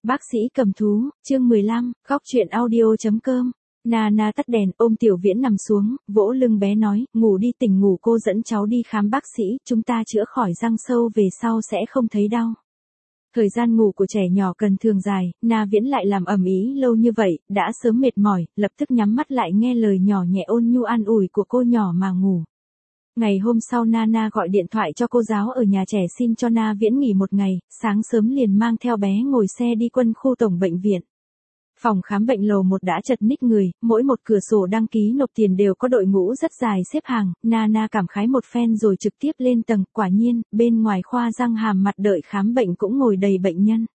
Bác sĩ cầm thú, chương 15, góc chuyện audio.com. Nana tắt đèn, ôm Tiểu Viễn nằm xuống, vỗ lưng bé nói, ngủ đi, tỉnh ngủ, cô dẫn cháu đi khám bác sĩ, chúng ta chữa khỏi răng sâu về sau sẽ không thấy đau. Thời gian ngủ của trẻ nhỏ cần thường dài, Na Viễn lại làm ầm ĩ lâu như vậy, đã sớm mệt mỏi, lập tức nhắm mắt lại nghe lời nhỏ nhẹ ôn nhu an ủi của cô nhỏ mà ngủ. Ngày hôm sau Nana gọi điện thoại cho cô giáo ở nhà trẻ xin cho Na Viễn nghỉ một ngày, sáng sớm liền mang theo bé ngồi xe đi quân khu tổng bệnh viện. Phòng khám bệnh lầu 1 đã chật ních người, mỗi một cửa sổ đăng ký nộp tiền đều có đội ngũ rất dài xếp hàng, Nana cảm khái một phen rồi trực tiếp lên tầng, quả nhiên, bên ngoài khoa răng hàm mặt đợi khám bệnh cũng ngồi đầy bệnh nhân.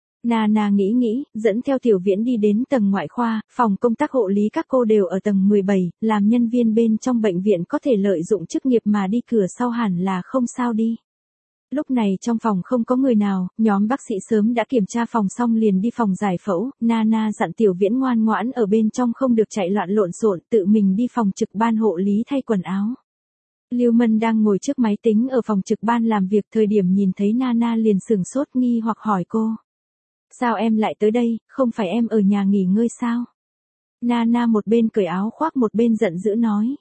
Nana nghĩ, dẫn theo Tiểu Viễn đi đến tầng ngoại khoa, phòng công tác hộ lý các cô đều ở tầng 17, làm nhân viên bên trong bệnh viện có thể lợi dụng chức nghiệp mà đi cửa sau hẳn là không sao đi. Lúc này trong phòng không có người nào, nhóm bác sĩ sớm đã kiểm tra phòng xong liền đi phòng giải phẫu, Nana dặn Tiểu Viễn ngoan ngoãn ở bên trong không được chạy loạn lộn xộn, tự mình đi phòng trực ban hộ lý thay quần áo. Lưu Mân đang ngồi trước máy tính ở phòng trực ban làm việc, thời điểm nhìn thấy Nana liền sửng sốt nghi hoặc hỏi cô. Sao em lại tới đây, không phải em ở nhà nghỉ ngơi sao? Nana một bên cởi áo khoác một bên giận dữ nói.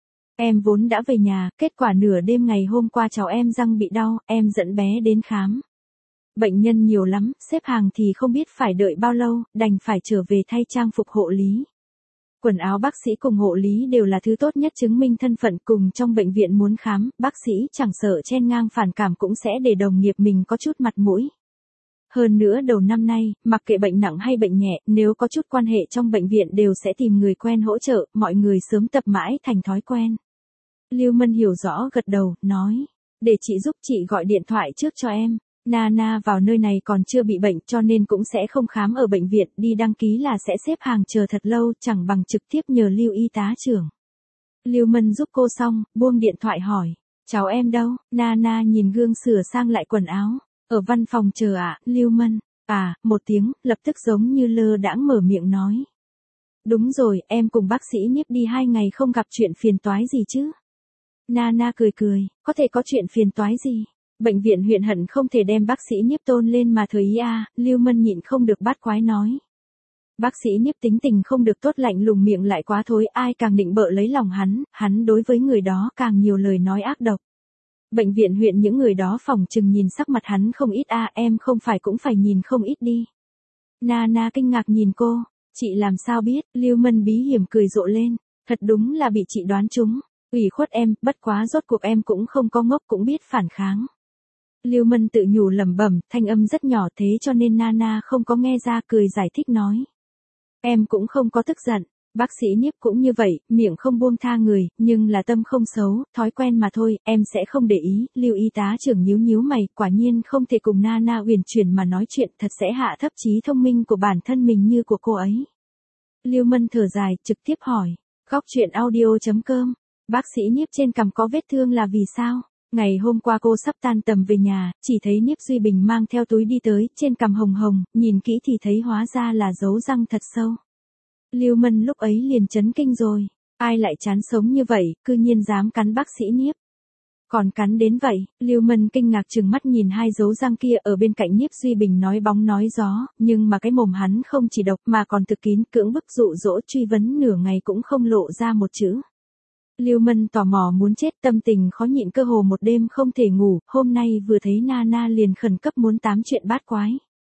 Em vốn đã về nhà, kết quả nửa đêm ngày hôm qua cháu em răng bị đau, em dẫn bé đến khám. Bệnh nhân nhiều lắm, xếp hàng thì không biết phải đợi bao lâu, đành phải trở về thay trang phục hộ lý. Quần áo bác sĩ cùng hộ lý đều là thứ tốt nhất chứng minh thân phận, cùng trong bệnh viện muốn khám, bác sĩ chẳng sợ chen ngang phản cảm cũng sẽ để đồng nghiệp mình có chút mặt mũi. Hơn nữa đầu năm nay, mặc kệ bệnh nặng hay bệnh nhẹ, nếu có chút quan hệ trong bệnh viện đều sẽ tìm người quen hỗ trợ, mọi người sớm tập mãi thành thói quen. Lưu Mân hiểu rõ gật đầu, nói, để chị giúp chị gọi điện thoại trước cho em. Nana vào nơi này còn chưa bị bệnh cho nên cũng sẽ không khám ở bệnh viện, đi đăng ký là sẽ xếp hàng chờ thật lâu, chẳng bằng trực tiếp nhờ Lưu y tá trưởng. Lưu Mân giúp cô xong, buông điện thoại hỏi, cháu em đâu? Nana nhìn gương sửa sang lại quần áo. Ở văn phòng chờ ạ, Lưu Mân. Một tiếng, lập tức giống như lơ đãng mở miệng nói. Đúng rồi, em cùng bác sĩ Nhiếp đi 2 ngày không gặp, chuyện phiền toái gì chứ? Nana cười, có thể có chuyện phiền toái gì? Bệnh viện huyện hận không thể đem bác sĩ Nhiếp tôn lên mà thời ý à, Lưu Mân nhịn không được bát quái nói. Bác sĩ Nhiếp tính tình không được tốt, lạnh lùng, miệng lại quá thối, ai càng định bợ lấy lòng hắn đối với người đó càng nhiều lời nói ác độc. Bệnh viện huyện những người đó phòng chừng nhìn sắc mặt hắn không ít à, em không phải cũng phải nhìn không ít đi. Nana kinh ngạc nhìn cô, chị làm sao biết? Lưu Mân bí hiểm cười rộ lên, thật đúng là bị chị đoán trúng, ủy khuất em, bất quá rốt cuộc em cũng không có ngốc, cũng biết phản kháng. Lưu Mân tự nhủ lẩm bẩm, thanh âm rất nhỏ thế cho nên Nana không có nghe ra, cười giải thích nói. Em cũng không có tức giận. Bác sĩ Nhiếp cũng như vậy, miệng không buông tha người, nhưng là tâm không xấu, thói quen mà thôi, em sẽ không để ý. Lưu y tá trưởng nhíu mày, quả nhiên không thể cùng Nana uyển chuyển mà nói chuyện, thật sẽ hạ thấp trí thông minh của bản thân mình như của cô ấy. Lưu Mân thở dài, trực tiếp hỏi, góc chuyện audio.com, bác sĩ Nhiếp trên cằm có vết thương là vì sao? Ngày hôm qua cô sắp tan tầm về nhà, chỉ thấy Nhiếp Duy Bình mang theo túi đi tới, trên cằm hồng hồng, nhìn kỹ thì thấy hóa ra là dấu răng thật sâu. Lưu Mân lúc ấy liền chấn kinh rồi, ai lại chán sống như vậy, cư nhiên dám cắn bác sĩ Nhiếp. Còn cắn đến vậy, Lưu Mân kinh ngạc trừng mắt nhìn 2 dấu răng kia ở bên cạnh Nhiếp Duy Bình nói bóng nói gió, nhưng mà cái mồm hắn không chỉ độc mà còn thực kín, cưỡng bức dụ dỗ truy vấn nửa ngày cũng không lộ ra một chữ. Lưu Mân tò mò muốn chết, tâm tình khó nhịn, cơ hồ một đêm không thể ngủ, hôm nay vừa thấy Nana liền khẩn cấp muốn tám chuyện bát quái.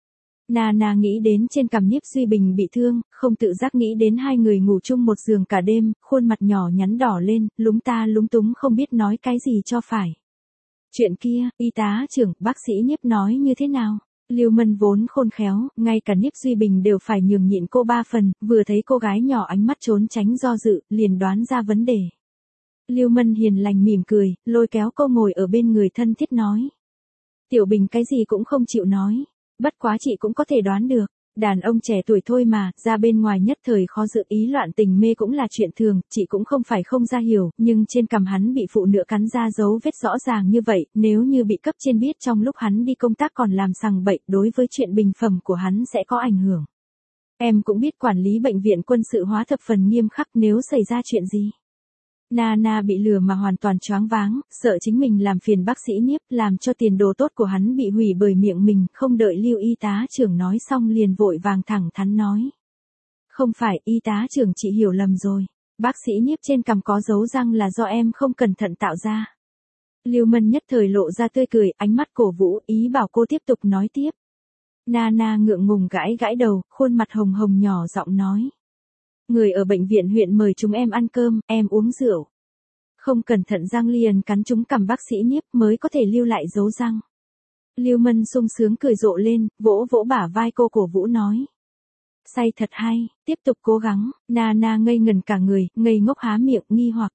Nana nghĩ đến trên cằm Nhiếp Duy Bình bị thương, không tự giác nghĩ đến 2 người ngủ chung một giường cả đêm, khuôn mặt nhỏ nhắn đỏ lên, lúng ta lúng túng không biết nói cái gì cho phải. Chuyện kia, y tá trưởng, bác sĩ Nhiếp nói như thế nào? Lưu Mân vốn khôn khéo, ngay cả Nhiếp Duy Bình đều phải nhường nhịn cô 3 phần, vừa thấy cô gái nhỏ ánh mắt trốn tránh do dự, liền đoán ra vấn đề. Lưu Mân hiền lành mỉm cười, lôi kéo cô ngồi ở bên người thân thiết nói. Tiểu Bình cái gì cũng không chịu nói. Bất quá chị cũng có thể đoán được, đàn ông trẻ tuổi thôi mà, ra bên ngoài nhất thời khó dự, ý loạn tình mê cũng là chuyện thường, chị cũng không phải không ra hiểu, nhưng trên cằm hắn bị phụ nữ cắn ra dấu vết rõ ràng như vậy, nếu như bị cấp trên biết trong lúc hắn đi công tác còn làm sằng bậy, đối với chuyện bình phẩm của hắn sẽ có ảnh hưởng. Em cũng biết quản lý bệnh viện quân sự hóa thập phần nghiêm khắc, nếu xảy ra chuyện gì. Nana bị lừa mà hoàn toàn choáng váng, sợ chính mình làm phiền bác sĩ Niếp, làm cho tiền đồ tốt của hắn bị hủy bởi miệng mình, không đợi Lưu y tá trưởng nói xong liền vội vàng thẳng thắn nói. Không phải, y tá trưởng chị hiểu lầm rồi. Bác sĩ Niếp trên cằm có dấu răng là do em không cẩn thận tạo ra. Lưu Mân nhất thời lộ ra tươi cười, ánh mắt cổ vũ, ý bảo cô tiếp tục nói tiếp. Nana ngượng ngùng gãi gãi đầu, khuôn mặt hồng hồng nhỏ giọng nói. Người ở bệnh viện huyện mời chúng em ăn cơm, em uống rượu. Không cẩn thận răng liền cắn trúng cằm bác sĩ Niếp mới có thể lưu lại dấu răng. Lưu Mân sung sướng cười rộ lên, vỗ vỗ bả vai cô cổ vũ nói. Say thật hay, tiếp tục cố gắng. Nana ngây ngần cả người, ngây ngốc há miệng nghi hoặc.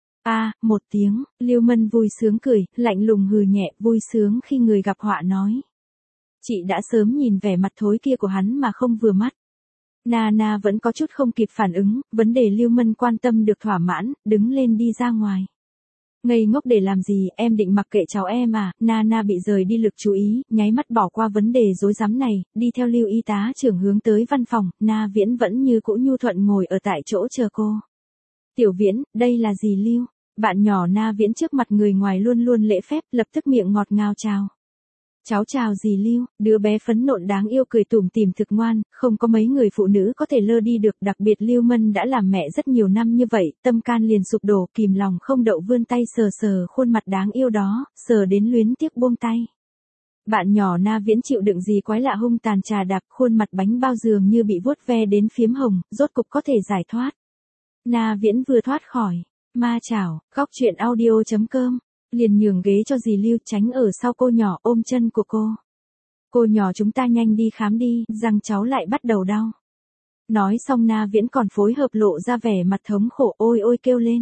Một tiếng, Lưu Mân vui sướng cười, lạnh lùng hừ nhẹ, vui sướng khi người gặp họa nói. Chị đã sớm nhìn vẻ mặt thối kia của hắn mà không vừa mắt. Nana vẫn có chút không kịp phản ứng, vấn đề Lưu Mân quan tâm được thỏa mãn, đứng lên đi ra ngoài. Ngây ngốc để làm gì, em định mặc kệ cháu em à, Nana bị rời đi lực chú ý, nháy mắt bỏ qua vấn đề rối rắm này, đi theo Lưu y tá trưởng hướng tới văn phòng, Na Viễn vẫn như cũ nhu thuận ngồi ở tại chỗ chờ cô. Tiểu Viễn, đây là gì Lưu? Bạn nhỏ Na Viễn trước mặt người ngoài luôn luôn lễ phép, lập tức miệng ngọt ngào chào. Cháu chào gì Lưu, đứa bé phấn nộn đáng yêu cười tủm tỉm thực ngoan, không có mấy người phụ nữ có thể lơ đi được, đặc biệt Lưu Mân đã làm mẹ rất nhiều năm như vậy, tâm can liền sụp đổ, kìm lòng không đậu vươn tay sờ sờ khuôn mặt đáng yêu đó, sờ đến luyến tiếc buông tay. Bạn nhỏ Na Viễn chịu đựng gì quái lạ hung tàn trà đạp, khuôn mặt bánh bao dường như bị vuốt ve đến phiếm hồng, rốt cục có thể giải thoát. Na Viễn vừa thoát khỏi, ma chảo, góc truyện audio.com. Liền nhường ghế cho dì Lưu tránh ở sau cô nhỏ ôm chân của cô. Cô nhỏ chúng ta nhanh đi khám đi, răng cháu lại bắt đầu đau. Nói xong Na Viễn còn phối hợp lộ ra vẻ mặt thống khổ ôi ôi kêu lên.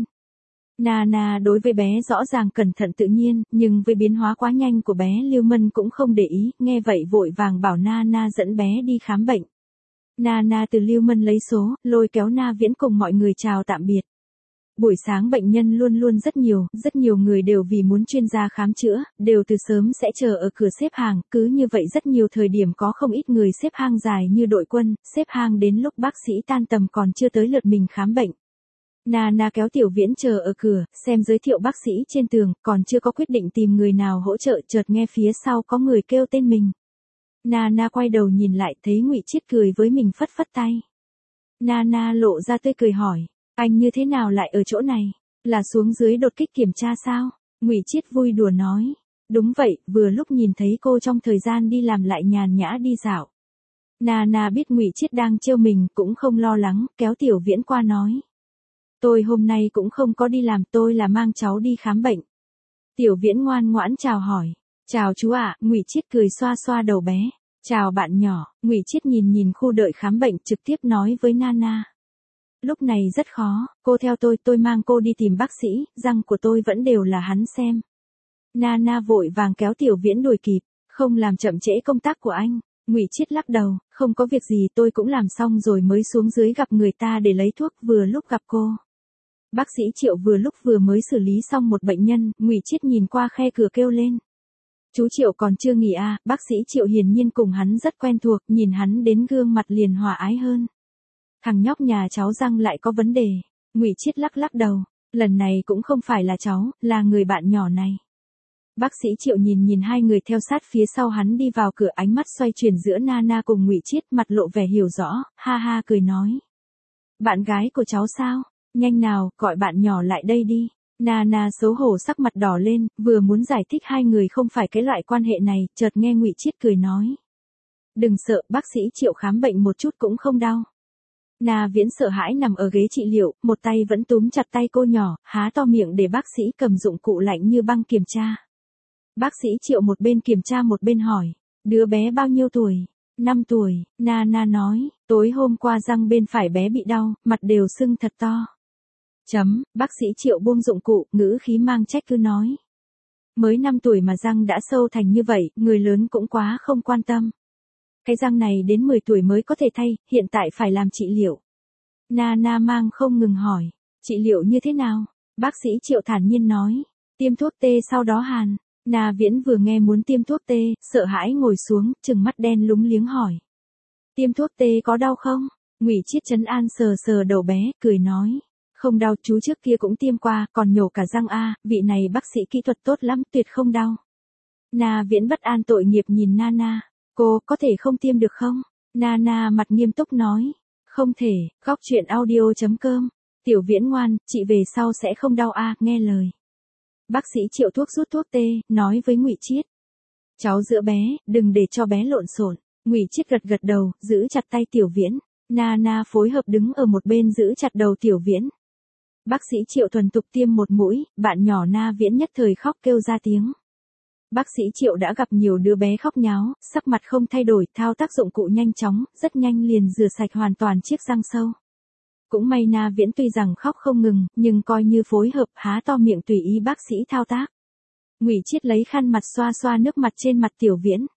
Nana đối với bé rõ ràng cẩn thận tự nhiên, nhưng với biến hóa quá nhanh của bé Lưu Mân cũng không để ý, nghe vậy vội vàng bảo Nana dẫn bé đi khám bệnh. Nana từ Lưu Mân lấy số, lôi kéo Na Viễn cùng mọi người chào tạm biệt. Buổi sáng bệnh nhân luôn luôn rất nhiều người đều vì muốn chuyên gia khám chữa, đều từ sớm sẽ chờ ở cửa xếp hàng, cứ như vậy rất nhiều thời điểm có không ít người xếp hàng dài như đội quân, xếp hàng đến lúc bác sĩ tan tầm còn chưa tới lượt mình khám bệnh. Nana kéo Tiểu Viễn chờ ở cửa, xem giới thiệu bác sĩ trên tường, còn chưa có quyết định tìm người nào hỗ trợ, chợt nghe phía sau có người kêu tên mình. Nana quay đầu nhìn lại thấy Ngụy Chiết cười với mình phất phất tay. Nana lộ ra tươi cười hỏi. Anh như thế nào lại ở chỗ này? Là xuống dưới đột kích kiểm tra sao? Ngụy Chiết vui đùa nói. Đúng vậy, vừa lúc nhìn thấy cô trong thời gian đi làm lại nhàn nhã đi dạo. Nana biết Ngụy Chiết đang trêu mình cũng không lo lắng, kéo Tiểu Viễn qua nói. Tôi hôm nay cũng không có đi làm, tôi là mang cháu đi khám bệnh. Tiểu Viễn ngoan ngoãn chào hỏi. Chào chú ạ, Ngụy Chiết cười xoa xoa đầu bé. Chào bạn nhỏ, Ngụy Chiết nhìn khu đợi khám bệnh trực tiếp nói với Nana. Lúc này rất khó, cô theo tôi mang cô đi tìm bác sĩ, răng của tôi vẫn đều là hắn xem. Nana vội vàng kéo Tiểu Viễn đuổi kịp, không làm chậm trễ công tác của anh. Ngụy Chiết lắc đầu, không có việc gì, tôi cũng làm xong rồi mới xuống dưới gặp người ta để lấy thuốc, vừa lúc gặp cô. Bác sĩ Triệu vừa mới xử lý xong một bệnh nhân, Ngụy Chiết nhìn qua khe cửa kêu lên. Chú Triệu còn chưa nghỉ à, bác sĩ Triệu hiển nhiên cùng hắn rất quen thuộc, nhìn hắn đến gương mặt liền hòa ái hơn. Thằng nhóc nhà cháu răng lại có vấn đề. Ngụy Chiết lắc đầu, lần này cũng không phải là cháu, là người bạn nhỏ này. Bác sĩ Triệu nhìn hai người theo sát phía sau hắn đi vào cửa, ánh mắt xoay chuyển giữa Nana cùng Ngụy Chiết, mặt lộ vẻ hiểu rõ, ha ha cười nói. Bạn gái của cháu sao? Nhanh nào, gọi bạn nhỏ lại đây đi. Nana xấu hổ sắc mặt đỏ lên, vừa muốn giải thích hai người không phải cái loại quan hệ này, chợt nghe Ngụy Chiết cười nói. Đừng sợ, bác sĩ Triệu khám bệnh một chút cũng không đau. Na Viễn sợ hãi nằm ở ghế trị liệu, một tay vẫn túm chặt tay cô nhỏ, há to miệng để bác sĩ cầm dụng cụ lạnh như băng kiểm tra. Bác sĩ Triệu một bên kiểm tra một bên hỏi, đứa bé bao nhiêu tuổi? 5 tuổi, Nana nói, tối hôm qua răng bên phải bé bị đau, mặt đều sưng thật to. Bác sĩ Triệu buông dụng cụ, ngữ khí mang trách cứ nói. Mới 5 tuổi mà răng đã sâu thành như vậy, người lớn cũng quá không quan tâm. Cái răng này đến 10 tuổi mới có thể thay, hiện tại phải làm trị liệu. Nana mang không ngừng hỏi, trị liệu như thế nào? Bác sĩ Triệu thản nhiên nói, tiêm thuốc tê sau đó hàn. Na Viễn vừa nghe muốn tiêm thuốc tê, sợ hãi ngồi xuống, trừng mắt đen lúng liếng hỏi. Tiêm thuốc tê có đau không? Ngụy Chiết trấn an sờ sờ đầu bé, cười nói. Không đau, chú trước kia cũng tiêm qua, còn nhổ cả răng a, vị này bác sĩ kỹ thuật tốt lắm, tuyệt không đau. Na Viễn bất an tội nghiệp nhìn Nana, cô có thể không tiêm được không? Nana mặt nghiêm túc nói, không thể, góc chuyện audio.com. Tiểu Viễn ngoan, chị về sau sẽ không đau a, nghe lời. Bác sĩ Triệu thuốc rút thuốc tê, nói với Ngụy Chiết. Cháu giữa bé, đừng để cho bé lộn xộn. Ngụy Chiết gật gật đầu, giữ chặt tay Tiểu Viễn. Nana phối hợp đứng ở một bên giữ chặt đầu Tiểu Viễn. Bác sĩ Triệu thuần thục tiêm một mũi, bạn nhỏ Na Viễn nhất thời khóc kêu ra tiếng. Bác sĩ Triệu đã gặp nhiều đứa bé khóc nháo, sắc mặt không thay đổi, thao tác dụng cụ nhanh chóng, rất nhanh liền rửa sạch hoàn toàn chiếc răng sâu. Cũng may Na Viễn tuy rằng khóc không ngừng, nhưng coi như phối hợp, há to miệng tùy ý bác sĩ thao tác. Ngụy Chiết lấy khăn mặt xoa xoa nước mặt trên mặt Tiểu Viễn.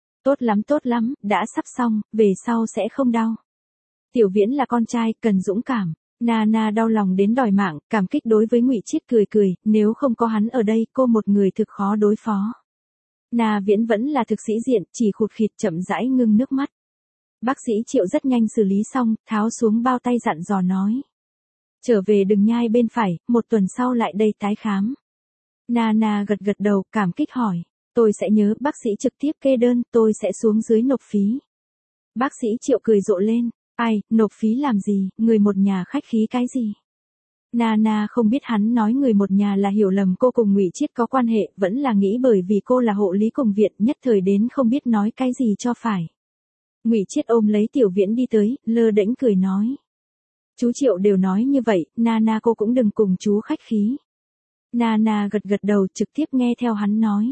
Tốt lắm, đã sắp xong, về sau sẽ không đau. Tiểu Viễn là con trai, cần dũng cảm. Nana đau lòng đến đòi mạng, cảm kích đối với Ngụy Chiết cười cười, nếu không có hắn ở đây, cô một người thực khó đối phó. Na Viễn vẫn là thực sĩ diện, chỉ khụt khịt chậm rãi ngưng nước mắt. Bác sĩ Triệu rất nhanh xử lý xong, tháo xuống bao tay dặn dò nói. Trở về đừng nhai bên phải, một tuần sau lại đây tái khám. Nana gật gật đầu, cảm kích hỏi. Tôi sẽ nhớ, bác sĩ trực tiếp kê đơn, tôi sẽ xuống dưới nộp phí. Bác sĩ Triệu cười rộ lên. Ai, nộp phí làm gì, người một nhà khách khí cái gì? Nana không biết hắn nói người một nhà là hiểu lầm cô cùng Ngụy Chiết có quan hệ, vẫn là nghĩ bởi vì cô là hộ lý cùng viện, nhất thời đến không biết nói cái gì cho phải. Ngụy Chiết ôm lấy Tiểu Viễn đi tới, lơ đễnh cười nói. Chú Triệu đều nói như vậy, Nana cô cũng đừng cùng chú khách khí. Nana gật gật đầu trực tiếp nghe theo hắn nói.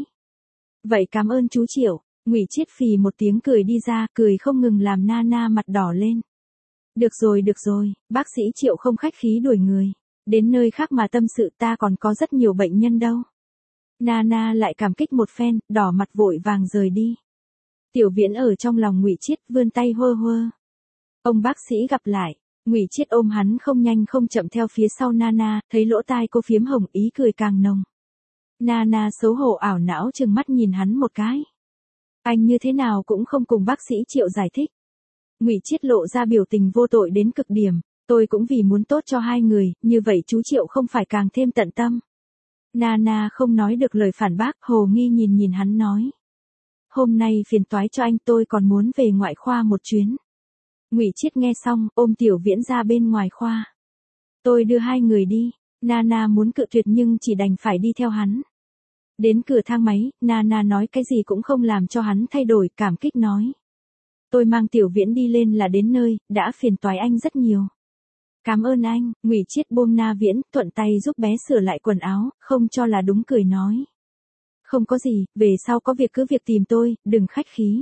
Vậy cảm ơn chú Triệu. Ngụy Chiết phì một tiếng cười đi ra, cười không ngừng làm Nana mặt đỏ lên. Được rồi, bác sĩ Triệu không khách khí đuổi người. Đến nơi khác mà tâm sự, ta còn có rất nhiều bệnh nhân đâu. Nana lại cảm kích một phen, đỏ mặt vội vàng rời đi. Tiểu Viễn ở trong lòng Ngụy Chiết vươn tay hơ hơ. Ông bác sĩ gặp lại. Ngụy Chiết ôm hắn không nhanh không chậm theo phía sau Nana, thấy lỗ tai cô phiếm hồng, ý cười càng nồng. Nana xấu hổ ảo não trừng mắt nhìn hắn một cái. Anh như thế nào cũng không cùng bác sĩ Triệu giải thích. Ngụy Chiết lộ ra biểu tình vô tội đến cực điểm, tôi cũng vì muốn tốt cho hai người, như vậy chú Triệu không phải càng thêm tận tâm. Nana không nói được lời phản bác, hồ nghi nhìn hắn nói. Hôm nay phiền toái cho anh, tôi còn muốn về ngoại khoa một chuyến. Ngụy Chiết nghe xong, ôm Tiểu Viễn ra bên ngoài khoa. Tôi đưa hai người đi. Nana muốn cự tuyệt nhưng chỉ đành phải đi theo hắn. Đến cửa thang máy, Nana nói cái gì cũng không làm cho hắn thay đổi, cảm kích nói. Tôi mang Tiểu Viễn đi lên là đến nơi, đã phiền toái anh rất nhiều. Cảm ơn anh. Ngụy Chiết buông Na Viễn, thuận tay giúp bé sửa lại quần áo, không cho là đúng cười nói. Không có gì, về sau có việc cứ việc tìm tôi, đừng khách khí.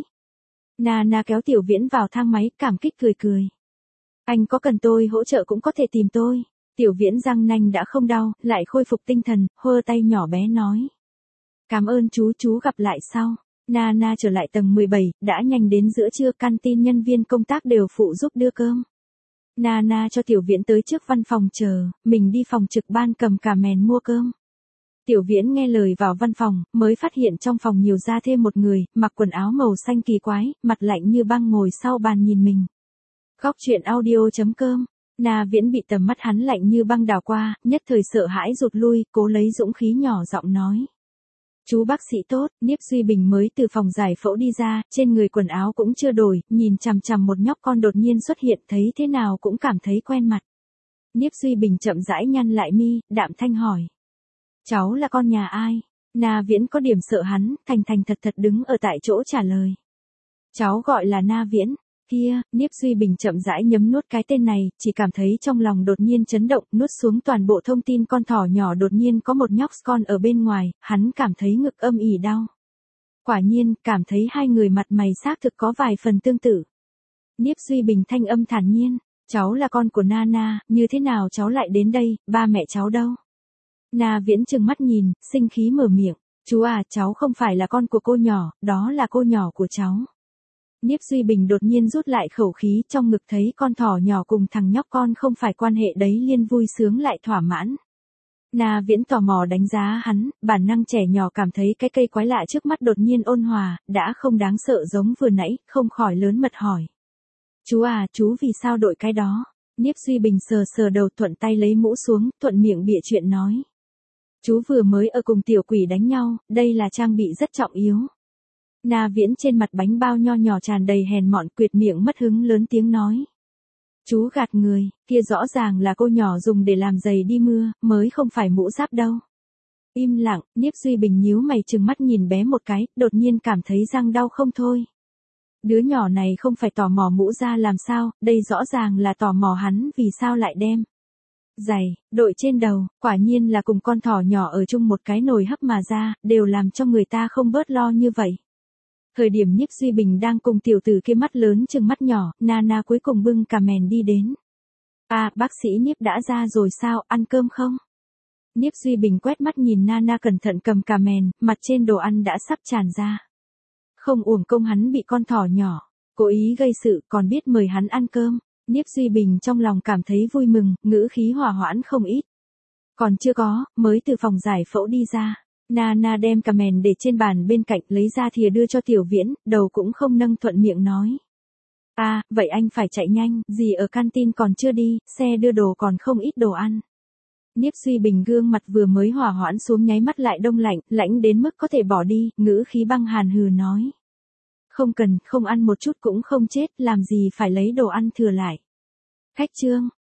Nana kéo Tiểu Viễn vào thang máy, cảm kích cười. Anh có cần tôi hỗ trợ cũng có thể tìm tôi. Tiểu Viễn răng nanh đã không đau, lại khôi phục tinh thần, hơ tay nhỏ bé nói. Cảm ơn chú gặp lại sau. Nana trở lại tầng 17, đã nhanh đến giữa trưa, canteen nhân viên công tác đều phụ giúp đưa cơm. Nana cho Tiểu Viễn tới trước văn phòng chờ, mình đi phòng trực ban cầm cả mèn mua cơm. Tiểu Viễn nghe lời vào văn phòng, mới phát hiện trong phòng nhiều ra thêm một người, mặc quần áo màu xanh kỳ quái, mặt lạnh như băng ngồi sau bàn nhìn mình. Góc chuyện audio.com. Na Viễn bị tầm mắt hắn lạnh như băng đảo qua, nhất thời sợ hãi rụt lui, cố lấy dũng khí nhỏ giọng nói. Chú bác sĩ tốt. Niếp Duy Bình mới từ phòng giải phẫu đi ra, trên người quần áo cũng chưa đổi, nhìn chằm chằm một nhóc con đột nhiên xuất hiện, thấy thế nào cũng cảm thấy quen mặt. Niếp Duy Bình chậm rãi nhăn lại mi, đạm thanh hỏi. Cháu là con nhà ai? Na Viễn có điểm sợ hắn, thành thật đứng ở tại chỗ trả lời. Cháu gọi là Na Viễn. Kia, Niếp Duy Bình chậm rãi nhấm nuốt cái tên này, chỉ cảm thấy trong lòng đột nhiên chấn động, nuốt xuống toàn bộ thông tin con thỏ nhỏ đột nhiên có một nhóc con ở bên ngoài, hắn cảm thấy ngực âm ỉ đau. Quả nhiên, cảm thấy hai người mặt mày xác thực có vài phần tương tự. Niếp Duy Bình thanh âm thản nhiên, cháu là con của Nana, như thế nào cháu lại đến đây, ba mẹ cháu đâu? Na Viễn trừng mắt nhìn, sinh khí mở miệng, chú à, cháu không phải là con của cô nhỏ, đó là cô nhỏ của cháu. Niếp Duy Bình đột nhiên rút lại khẩu khí, trong ngực thấy con thỏ nhỏ cùng thằng nhóc con không phải quan hệ đấy liên vui sướng lại thỏa mãn. Na Viễn tò mò đánh giá hắn, bản năng trẻ nhỏ cảm thấy cái cây quái lạ trước mắt đột nhiên ôn hòa, đã không đáng sợ giống vừa nãy, không khỏi lớn mật hỏi. Chú à, chú vì sao đội cái đó? Niếp Duy Bình sờ sờ đầu thuận tay lấy mũ xuống, thuận miệng bịa chuyện nói. Chú vừa mới ở cùng tiểu quỷ đánh nhau, đây là trang bị rất trọng yếu. Na Viễn trên mặt bánh bao nho nhỏ tràn đầy hèn mọn, quyệt miệng mất hứng lớn tiếng nói. Chú gạt người, kia rõ ràng là cô nhỏ dùng để làm giày đi mưa, mới không phải mũ giáp đâu. Im lặng, Niếp Duy Bình nhíu mày trừng mắt nhìn bé một cái, đột nhiên cảm thấy răng đau không thôi. Đứa nhỏ này không phải tò mò mũ ra làm sao, đây rõ ràng là tò mò hắn vì sao lại đem giày đội trên đầu, quả nhiên là cùng con thỏ nhỏ ở chung một cái nồi hấp mà ra, đều làm cho người ta không bớt lo như vậy. Thời điểm Niếp Duy Bình đang cùng tiểu tử kia mắt lớn chừng mắt nhỏ, Nana cuối cùng bưng cà mèn đi đến. À, bác sĩ Niếp đã ra rồi sao, ăn cơm không? Niếp Duy Bình quét mắt nhìn Nana cẩn thận cầm cà mèn, mặt trên đồ ăn đã sắp tràn ra. Không uổng công hắn bị con thỏ nhỏ cố ý gây sự, còn biết mời hắn ăn cơm. Niếp Duy Bình trong lòng cảm thấy vui mừng, ngữ khí hòa hoãn không ít. Còn chưa có, mới từ phòng giải phẫu đi ra. Nana đem cà mèn để trên bàn bên cạnh, lấy ra thìa đưa cho Tiểu Viễn, đầu cũng không nâng, thuận miệng nói. À, vậy anh phải chạy nhanh, dì ở canteen còn chưa đi, xe đưa đồ còn không ít đồ ăn. Niếp Duy Bình gương mặt vừa mới hòa hoãn xuống nháy mắt lại đông lạnh, lãnh đến mức có thể bỏ đi, ngữ khí băng hàn hừ nói. Không cần, không ăn một chút cũng không chết, làm gì phải lấy đồ ăn thừa lại. Khách trương,